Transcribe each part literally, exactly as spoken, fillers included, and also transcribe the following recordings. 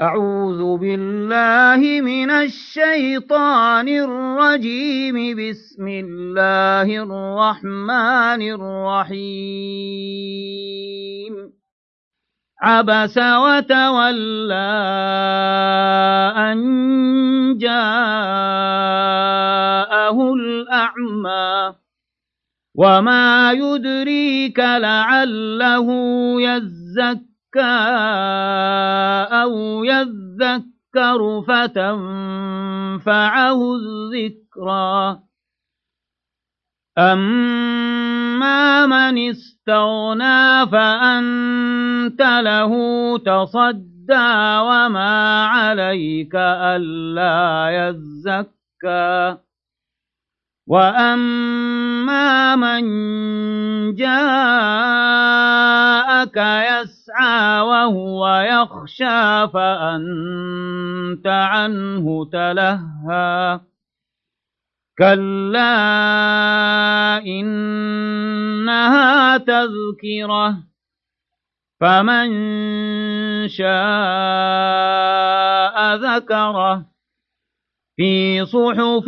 أعوذ بالله من الشيطان الرجيم. بسم الله الرحمن الرحيم. عبس وتولى أن جاءه الأعمى وما يدريك لعله يزكى أو يذكر فتنفعه الذكرى. أما من استغنى فأنت له تصدى وما عليك ألا يزكى. وأما من جاءك يسعى وهو يخشى فأنت عنه تلهى. كلا إنها تذكرة فمن شاء ذكره في صحف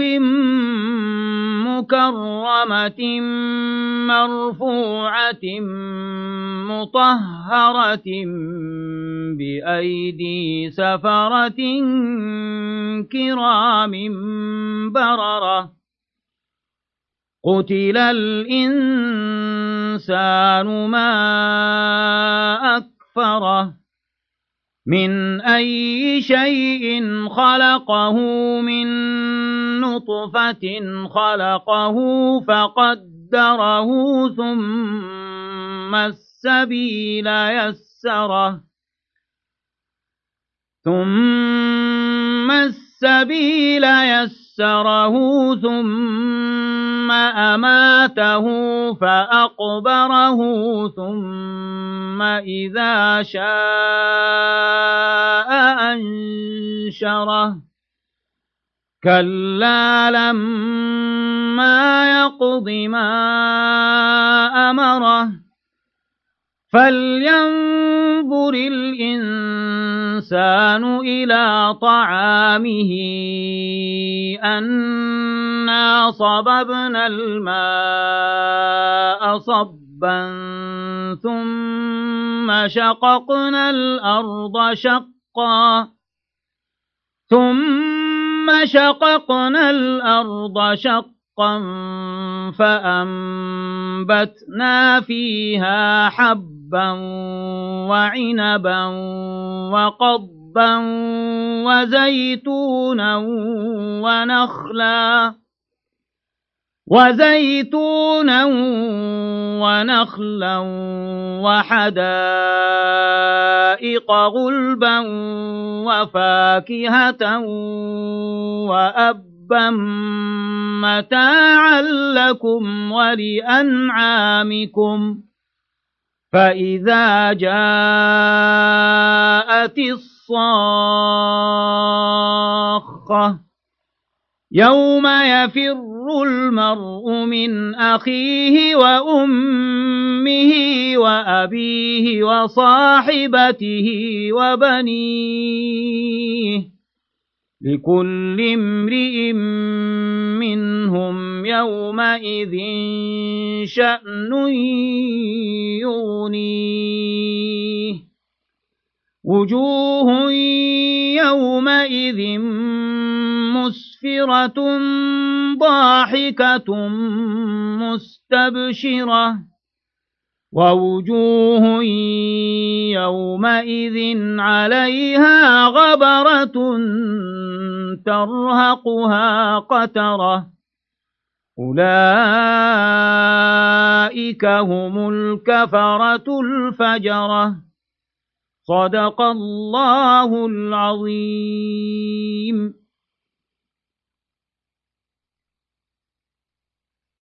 مكرمة مرفوعة مطهرة بأيدي سفرة كرام بررة. قتل الإنسان ما أكفره من أي شيء خلقه من نطفة خلقه فقدره ثم السبيل يسره ثم السبيل يسره ثم أماته فأقبره ثم إذا شاء أنشره. كلا لما يقض ما أمره فلينظر الإنسان إلى طعامه أنا صببنا الماء صبا ثم شققنا الأرض شقا ثم شققنا الأرض شقا فأنبتنا فيها حبا وعنبا وقضبا وزيتونا ونخلا وزيتونا ونخلا وحدائق غلبا وفاكهة وأبا متاعا لكم ولأنعامكم. فإذا جاءت الصاخة يوم يفر المرء من أخيه وأمه وأبيه وصاحبته وبنيه لكل امرئ منهم يومئذ شأن يغنيه. وجوه يومئذ مسفرة ضاحكة مستبشرة ووجوه يومئذ عليها غبرة ترهقها قترة. أولئك هم الكفرة الفجرة. صدق الله العظيم.